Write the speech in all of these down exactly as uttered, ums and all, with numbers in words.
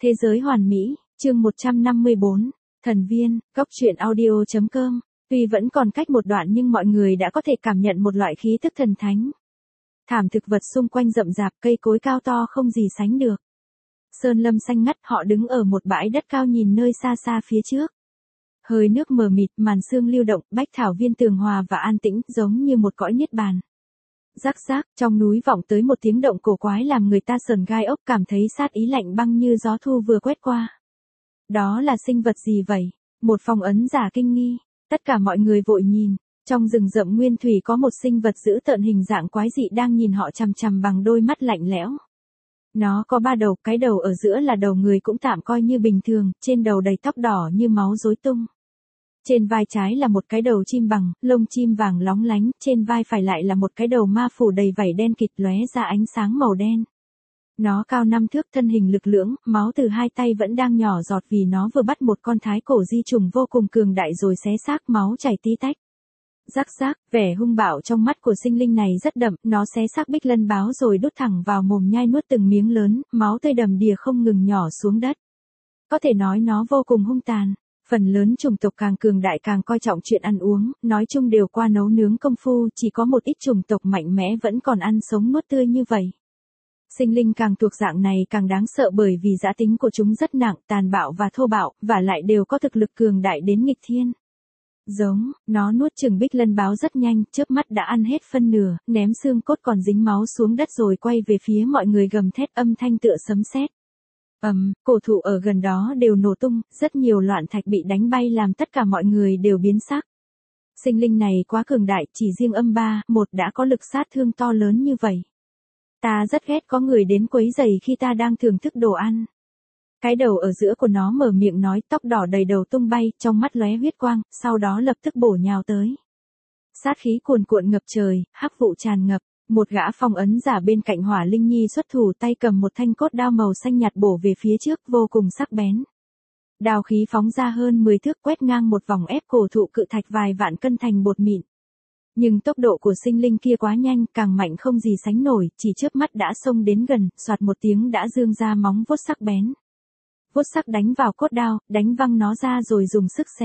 Thế giới hoàn mỹ, chương một trăm năm mươi bốn, Thần viên, góc truyện audio chấm com. Tuy vẫn còn cách một đoạn nhưng mọi người đã có thể cảm nhận một loại khí tức thần thánh. Thảm thực vật xung quanh rậm rạp, cây cối cao to không gì sánh được. Sơn lâm xanh ngắt, họ đứng ở một bãi đất cao nhìn nơi xa xa phía trước. Hơi nước mờ mịt, màn sương lưu động, bách thảo viên tường hòa và an tĩnh, giống như một cõi niết bàn. Rắc rác, trong núi vọng tới một tiếng động cổ quái làm người ta sờn gai ốc, cảm thấy sát ý lạnh băng như gió thu vừa quét qua. Đó là sinh vật gì vậy? Một phong ấn giả kinh nghi. Tất cả mọi người vội nhìn. Trong rừng rậm nguyên thủy có một sinh vật dữ tợn hình dạng quái dị đang nhìn họ chằm chằm bằng đôi mắt lạnh lẽo. Nó có ba đầu, cái đầu ở giữa là đầu người cũng tạm coi như bình thường, trên đầu đầy tóc đỏ như máu rối tung. Trên vai trái là một cái đầu chim bằng, lông chim vàng lóng lánh, trên vai phải lại là một cái đầu ma phủ đầy vảy đen kịt lóe ra ánh sáng màu đen. Nó cao năm thước, thân hình lực lưỡng, máu từ hai tay vẫn đang nhỏ giọt vì nó vừa bắt một con thái cổ di trùng vô cùng cường đại rồi xé xác, máu chảy tí tách. Rắc rác, vẻ hung bạo trong mắt của sinh linh này rất đậm, nó xé xác bích lân báo rồi đút thẳng vào mồm nhai nuốt từng miếng lớn, máu tươi đầm đìa không ngừng nhỏ xuống đất. Có thể nói nó vô cùng hung tàn. Phần lớn chủng tộc càng cường đại càng coi trọng chuyện ăn uống, nói chung đều qua nấu nướng công phu, chỉ có một ít chủng tộc mạnh mẽ vẫn còn ăn sống nuốt tươi như vậy. Sinh linh càng thuộc dạng này càng đáng sợ bởi vì dã tính của chúng rất nặng, tàn bạo và thô bạo, và lại đều có thực lực cường đại đến nghịch thiên. Giống, nó nuốt chừng bích lân báo rất nhanh, chớp mắt đã ăn hết phân nửa, ném xương cốt còn dính máu xuống đất rồi quay về phía mọi người gầm thét, âm thanh tựa sấm sét. Ầm, um, cổ thụ ở gần đó đều nổ tung, rất nhiều loạn thạch bị đánh bay làm tất cả mọi người đều biến sắc. Sinh linh này quá cường đại, chỉ riêng âm ba, một đã có lực sát thương to lớn như vậy. Ta rất ghét có người đến quấy rầy khi ta đang thưởng thức đồ ăn. Cái đầu ở giữa của nó mở miệng nói, tóc đỏ đầy đầu tung bay, trong mắt lóe huyết quang, sau đó lập tức bổ nhào tới. Sát khí cuồn cuộn ngập trời, hắc vụ tràn ngập. Một gã phong ấn giả bên cạnh Hỏa Linh Nhi xuất thủ, tay cầm một thanh cốt đao màu xanh nhạt bổ về phía trước, vô cùng sắc bén. Đao khí phóng ra hơn mười thước, quét ngang một vòng ép cổ thụ cự thạch vài vạn cân thành bột mịn. Nhưng tốc độ của sinh linh kia quá nhanh, càng mạnh không gì sánh nổi, chỉ chớp mắt đã xông đến gần, soạt một tiếng đã giương ra móng vuốt sắc bén. Vuốt sắc đánh vào cốt đao, đánh văng nó ra rồi dùng sức xé.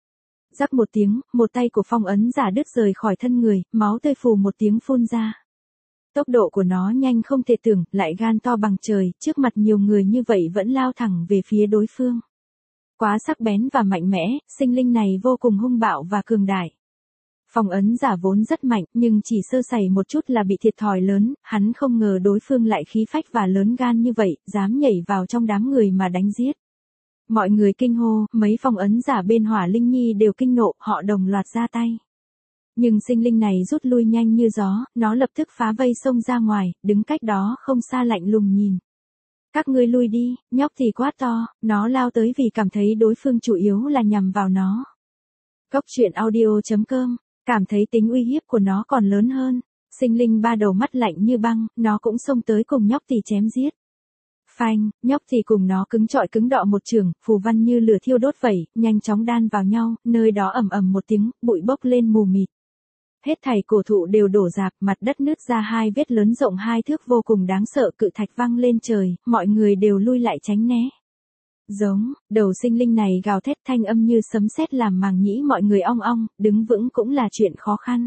Rắc một tiếng, một tay của phong ấn giả đứt rời khỏi thân người, máu tươi phù một tiếng phun ra. Tốc độ của nó nhanh không thể tưởng, lại gan to bằng trời, trước mặt nhiều người như vậy vẫn lao thẳng về phía đối phương. Quá sắc bén và mạnh mẽ, sinh linh này vô cùng hung bạo và cường đại. Phong ấn giả vốn rất mạnh, nhưng chỉ sơ sẩy một chút là bị thiệt thòi lớn, hắn không ngờ đối phương lại khí phách và lớn gan như vậy, dám nhảy vào trong đám người mà đánh giết. Mọi người kinh hô, mấy phong ấn giả bên Hỏa Linh Nhi đều kinh nộ, họ đồng loạt ra tay. Nhưng sinh linh này rút lui nhanh như gió, nó lập tức phá vây xông ra ngoài, đứng cách đó không xa lạnh lùng nhìn. Các ngươi lui đi, nhóc thì quát to, nó lao tới vì cảm thấy đối phương chủ yếu là nhằm vào nó. Góc truyện audio chấm com, cảm thấy tính uy hiếp của nó còn lớn hơn. Sinh linh ba đầu mắt lạnh như băng, nó cũng xông tới cùng nhóc thì chém giết. Phanh, nhóc thì cùng nó cứng trọi cứng đọ một trường, phù văn như lửa thiêu đốt vẩy, nhanh chóng đan vào nhau, nơi đó ầm ầm một tiếng, bụi bốc lên mù mịt. Hết thảy cổ thụ đều đổ rạp, mặt đất nứt ra hai vết lớn rộng hai thước vô cùng đáng sợ, cự thạch văng lên trời, mọi người đều lui lại tránh né. Giống, đầu sinh linh này gào thét thanh âm như sấm sét làm màng nhĩ mọi người ong ong, đứng vững cũng là chuyện khó khăn.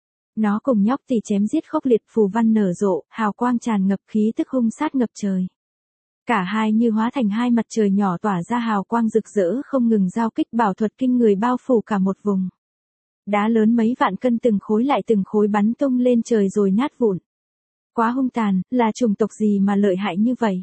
Nó cùng nhóc thì chém giết khốc liệt, phù văn nở rộ, hào quang tràn ngập, khí tức hung sát ngập trời. Cả hai như hóa thành hai mặt trời nhỏ tỏa ra hào quang rực rỡ không ngừng giao kích, bảo thuật kinh người bao phủ cả một vùng. Đá lớn mấy vạn cân từng khối lại từng khối bắn tung lên trời rồi nát vụn. Quá hung tàn, là chủng tộc gì mà lợi hại như vậy?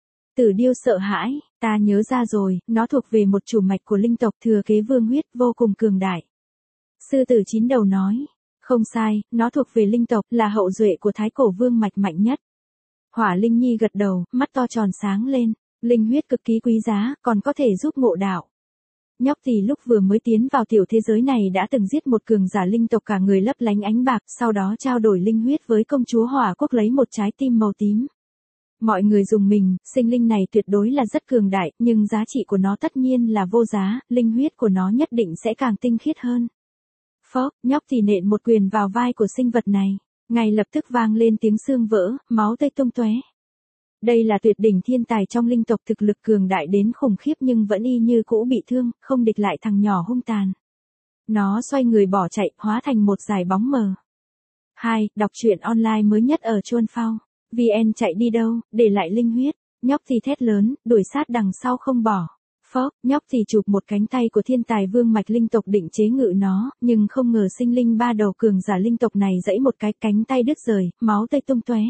Tử điêu sợ hãi, ta nhớ ra rồi, nó thuộc về một chủ mạch của linh tộc thừa kế vương huyết vô cùng cường đại. Sư tử chín đầu nói, không sai, nó thuộc về linh tộc, là hậu duệ của thái cổ vương mạch mạnh nhất. Hỏa Linh Nhi gật đầu, mắt to tròn sáng lên, linh huyết cực kỳ quý giá, còn có thể giúp ngộ đạo. Nhóc thì lúc vừa mới tiến vào tiểu thế giới này đã từng giết một cường giả linh tộc cả người lấp lánh ánh bạc, sau đó trao đổi linh huyết với công chúa Hỏa Quốc lấy một trái tim màu tím. Mọi người dùng mình, sinh linh này tuyệt đối là rất cường đại, nhưng giá trị của nó tất nhiên là vô giá, linh huyết của nó nhất định sẽ càng tinh khiết hơn. Phốc, nhóc thì nện một quyền vào vai của sinh vật này, ngay lập tức vang lên tiếng xương vỡ, máu tươi tung tóe. Đây là tuyệt đỉnh thiên tài trong linh tộc, thực lực cường đại đến khủng khiếp nhưng vẫn y như cũ bị thương, không địch lại thằng nhỏ hung tàn. Nó xoay người bỏ chạy, hóa thành một dải bóng mờ. hai. Đọc truyện online mới nhất ở Chuan Phao. vê en chạy đi đâu, để lại linh huyết. Nhóc thì thét lớn, đuổi sát đằng sau không bỏ. Phốc, nhóc thì chụp một cánh tay của thiên tài vương mạch linh tộc định chế ngự nó, nhưng không ngờ sinh linh ba đầu cường giả linh tộc này giãy một cái, cánh tay đứt rời, máu tươi tung tóe.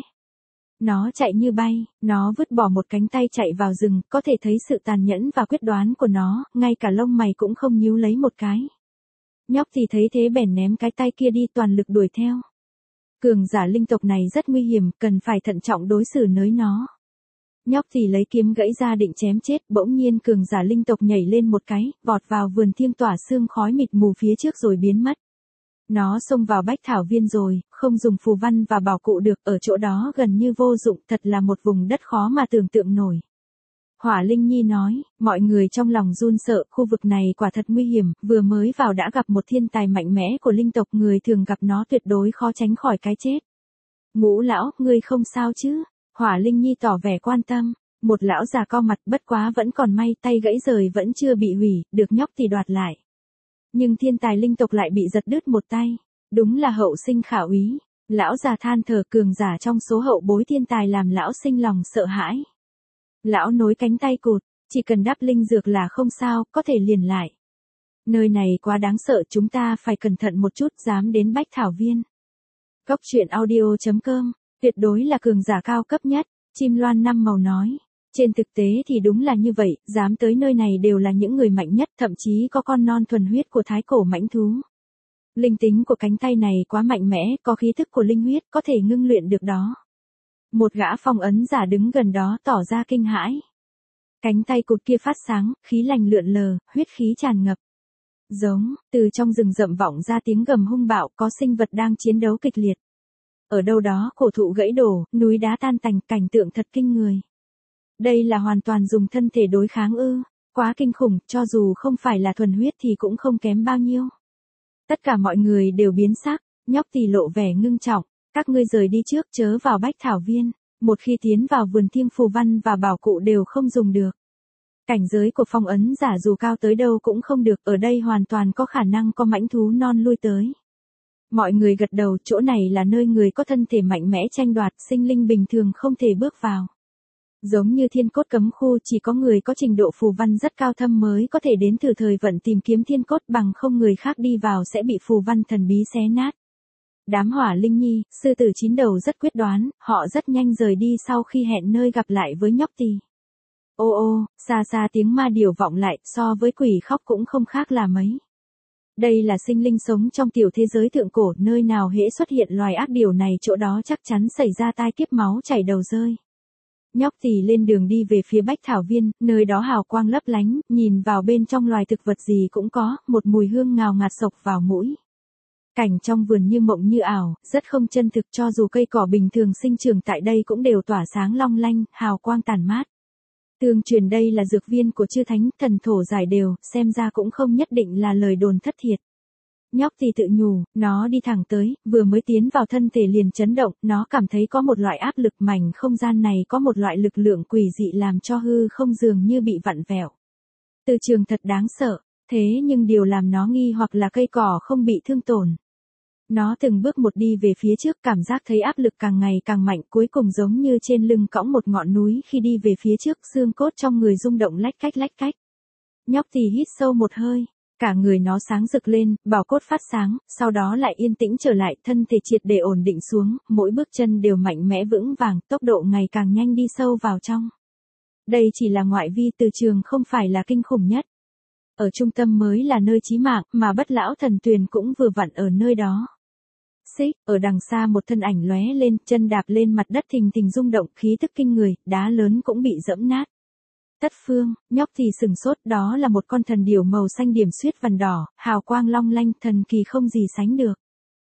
Nó chạy như bay, nó vứt bỏ một cánh tay chạy vào rừng, có thể thấy sự tàn nhẫn và quyết đoán của nó, ngay cả lông mày cũng không nhíu lấy một cái. Nhóc thì thấy thế bèn ném cái tay kia đi, toàn lực đuổi theo. Cường giả linh tộc này rất nguy hiểm, cần phải thận trọng đối xử với nó. Nhóc thì lấy kiếm gãy ra định chém chết, bỗng nhiên cường giả linh tộc nhảy lên một cái, vọt vào vườn thiêng tỏa sương khói mịt mù phía trước rồi biến mất. Nó xông vào bách thảo viên rồi, không dùng phù văn và bảo cụ được, ở chỗ đó gần như vô dụng, thật là một vùng đất khó mà tưởng tượng nổi. Hỏa Linh Nhi nói, mọi người trong lòng run sợ, khu vực này quả thật nguy hiểm, vừa mới vào đã gặp một thiên tài mạnh mẽ của linh tộc, người thường gặp nó tuyệt đối khó tránh khỏi cái chết. Ngũ lão, ngươi không sao chứ? Hỏa Linh Nhi tỏ vẻ quan tâm. Một lão già co mặt, bất quá vẫn còn may, tay gãy rời vẫn chưa bị hủy, được nhóc thì đoạt lại. Nhưng thiên tài linh tộc lại bị giật đứt một tay. Đúng là hậu sinh khả úy. Lão già than thở, cường giả trong số hậu bối thiên tài làm lão sinh lòng sợ hãi. Lão nối cánh tay cụt, chỉ cần đắp linh dược là không sao, có thể liền lại. Nơi này quá đáng sợ, chúng ta phải cẩn thận một chút, dám đến bách thảo viên. Cốc truyện audio chấm com, tuyệt đối là cường giả cao cấp nhất, Chim Loan năm màu nói. Trên thực tế thì đúng là như vậy, dám tới nơi này đều là những người mạnh nhất, thậm chí có con non thuần huyết của thái cổ mãnh thú. Linh tính của cánh tay này quá mạnh mẽ, có khí thức của linh huyết, có thể ngưng luyện được đó. Một gã phong ấn giả đứng gần đó tỏ ra kinh hãi. Cánh tay cụt kia phát sáng, khí lành lượn lờ, huyết khí tràn ngập. Giống, từ trong rừng rậm vọng ra tiếng gầm hung bạo, có sinh vật đang chiến đấu kịch liệt. Ở đâu đó cổ thụ gãy đổ, núi đá tan tành, cảnh tượng thật kinh người. Đây là hoàn toàn dùng thân thể đối kháng ư, quá kinh khủng, cho dù không phải là thuần huyết thì cũng không kém bao nhiêu. Tất cả mọi người đều biến sắc, nhóc thì lộ vẻ ngưng trọng, các ngươi rời đi trước, chớ vào bách thảo viên, một khi tiến vào vườn thiêng phù văn và bảo cụ đều không dùng được. Cảnh giới của phong ấn giả dù cao tới đâu cũng không được, ở đây hoàn toàn có khả năng có mãnh thú non lui tới. Mọi người gật đầu, chỗ này là nơi người có thân thể mạnh mẽ tranh đoạt, sinh linh bình thường không thể bước vào. Giống như thiên cốt cấm khu, chỉ có người có trình độ phù văn rất cao thâm mới có thể đến thử thời vận tìm kiếm thiên cốt, bằng không người khác đi vào sẽ bị phù văn thần bí xé nát. Đám Hỏa Linh Nhi, sư tử chín đầu rất quyết đoán, họ rất nhanh rời đi sau khi hẹn nơi gặp lại với nhóc tì. Ô ô, xa xa tiếng ma điểu vọng lại, so với quỷ khóc cũng không khác là mấy. Đây là sinh linh sống trong tiểu thế giới thượng cổ, nơi nào hễ xuất hiện loài ác điểu này chỗ đó chắc chắn xảy ra tai kiếp, máu chảy đầu rơi. Nhóc tì lên đường đi về phía bách thảo viên, nơi đó hào quang lấp lánh, nhìn vào bên trong loài thực vật gì cũng có, một mùi hương ngào ngạt xộc vào mũi. Cảnh trong vườn như mộng như ảo, rất không chân thực, cho dù cây cỏ bình thường sinh trưởng tại đây cũng đều tỏa sáng long lanh, hào quang tàn mát. Tương truyền đây là dược viên của chư thánh, thần thổ giải đều, xem ra cũng không nhất định là lời đồn thất thiệt. Nhóc thì tự nhủ, nó đi thẳng tới, vừa mới tiến vào thân thể liền chấn động, nó cảm thấy có một loại áp lực, mảnh không gian này có một loại lực lượng quỷ dị làm cho hư không dường như bị vặn vẹo. Từ trường thật đáng sợ, thế nhưng điều làm nó nghi hoặc là cây cỏ không bị thương tổn. Nó từng bước một đi về phía trước, cảm giác thấy áp lực càng ngày càng mạnh, cuối cùng giống như trên lưng cõng một ngọn núi, khi đi về phía trước xương cốt trong người rung động lách cách lách cách. Nhóc thì hít sâu một hơi, cả người nó sáng rực lên, bảo cốt phát sáng, sau đó lại yên tĩnh trở lại, thân thể triệt để ổn định xuống, mỗi bước chân đều mạnh mẽ vững vàng, tốc độ ngày càng nhanh đi sâu vào trong. Đây chỉ là ngoại vi, từ trường không phải là kinh khủng nhất. Ở trung tâm mới là nơi chí mạng, mà Bất Lão Thần Tuyền cũng vừa vặn ở nơi đó. Xích, ở đằng xa một thân ảnh lóe lên, chân đạp lên mặt đất thình thình rung động, khí tức kinh người, đá lớn cũng bị dẫm nát. Tất Phương, nhóc thì sừng sốt, đó là một con thần điểu màu xanh điểm xuyết vằn đỏ, hào quang long lanh, thần kỳ không gì sánh được.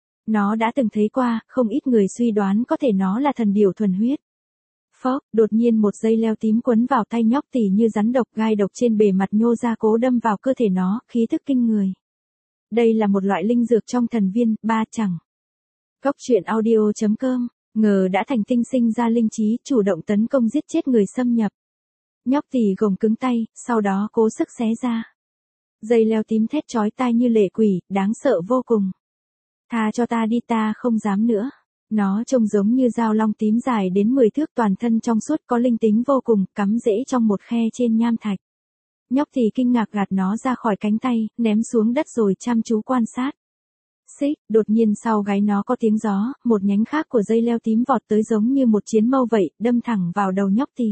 Nó đã từng thấy qua, không ít người suy đoán có thể nó là thần điểu thuần huyết. Phốc, đột nhiên một dây leo tím quấn vào tay nhóc tỉ như rắn độc, gai độc trên bề mặt nhô ra cố đâm vào cơ thể nó, khí tức kinh người. Đây là một loại linh dược trong thần viên, ba chẳng. Cốc truyện audio chấm com Ngờ đã thành tinh sinh ra linh trí, chủ động tấn công giết chết người xâm nhập. Nhóc tỳ gồng cứng tay, sau đó cố sức xé ra. Dây leo tím thét chói tai như lệ quỷ, đáng sợ vô cùng. Tha cho ta đi, ta không dám nữa. Nó trông giống như dao long tím dài đến mười thước, toàn thân trong suốt, có linh tính vô cùng, cắm rễ trong một khe trên nham thạch. Nhóc tỳ kinh ngạc gạt nó ra khỏi cánh tay, ném xuống đất rồi chăm chú quan sát. Xích, đột nhiên sau gáy nó có tiếng gió, một nhánh khác của dây leo tím vọt tới giống như một chiến mâu vậy, đâm thẳng vào đầu nhóc tỳ.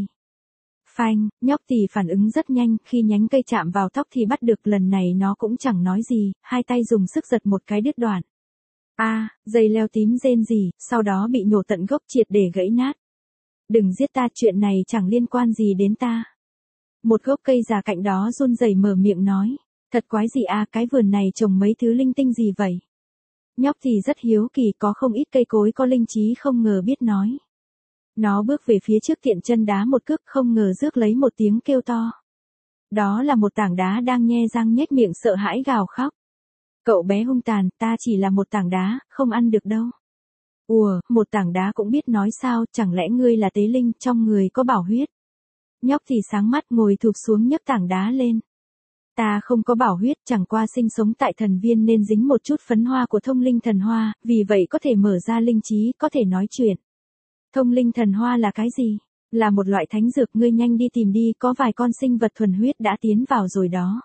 Phanh, nhóc tỳ phản ứng rất nhanh, khi nhánh cây chạm vào tóc thì bắt được, lần này nó cũng chẳng nói gì, hai tay dùng sức giật một cái đứt đoạn. A, à, dây leo tím rên rỉ, sau đó bị nhổ tận gốc triệt để gãy nát. Đừng giết ta, chuyện này chẳng liên quan gì đến ta. Một gốc cây già cạnh đó run rẩy mở miệng nói, thật quái gì à, cái vườn này trồng mấy thứ linh tinh gì vậy? Nhóc thì rất hiếu kỳ, có không ít cây cối có linh trí không ngờ biết nói. Nó bước về phía trước tiện chân đá một cước, không ngờ rước lấy một tiếng kêu to. Đó là một tảng đá đang nhe răng nhếch miệng sợ hãi gào khóc. Cậu bé hung tàn, ta chỉ là một tảng đá, không ăn được đâu. Ùa, một tảng đá cũng biết nói sao, chẳng lẽ ngươi là tế linh, trong người có bảo huyết? Nhóc thì sáng mắt, ngồi thụp xuống nhấc tảng đá lên. Ta không có bảo huyết, chẳng qua sinh sống tại thần viên nên dính một chút phấn hoa của thông linh thần hoa, vì vậy có thể mở ra linh trí, có thể nói chuyện. Thông linh thần hoa là cái gì? Là một loại thánh dược, ngươi nhanh đi tìm đi, có vài con sinh vật thuần huyết đã tiến vào rồi đó.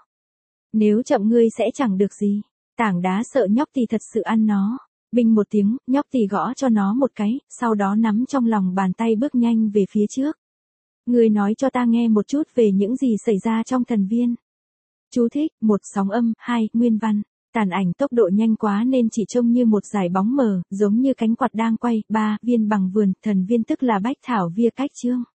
Nếu chậm ngươi sẽ chẳng được gì. Tảng đá sợ nhóc thì thật sự ăn nó. Binh một tiếng, nhóc thì gõ cho nó một cái, sau đó nắm trong lòng bàn tay bước nhanh về phía trước. Ngươi nói cho ta nghe một chút về những gì xảy ra trong thần viên. Chú thích, một sóng âm, hai, nguyên văn. Tàn ảnh tốc độ nhanh quá nên chỉ trông như một dải bóng mờ, giống như cánh quạt đang quay. Ba, viên bằng vườn, thần viên tức là bách thảo via cách chương.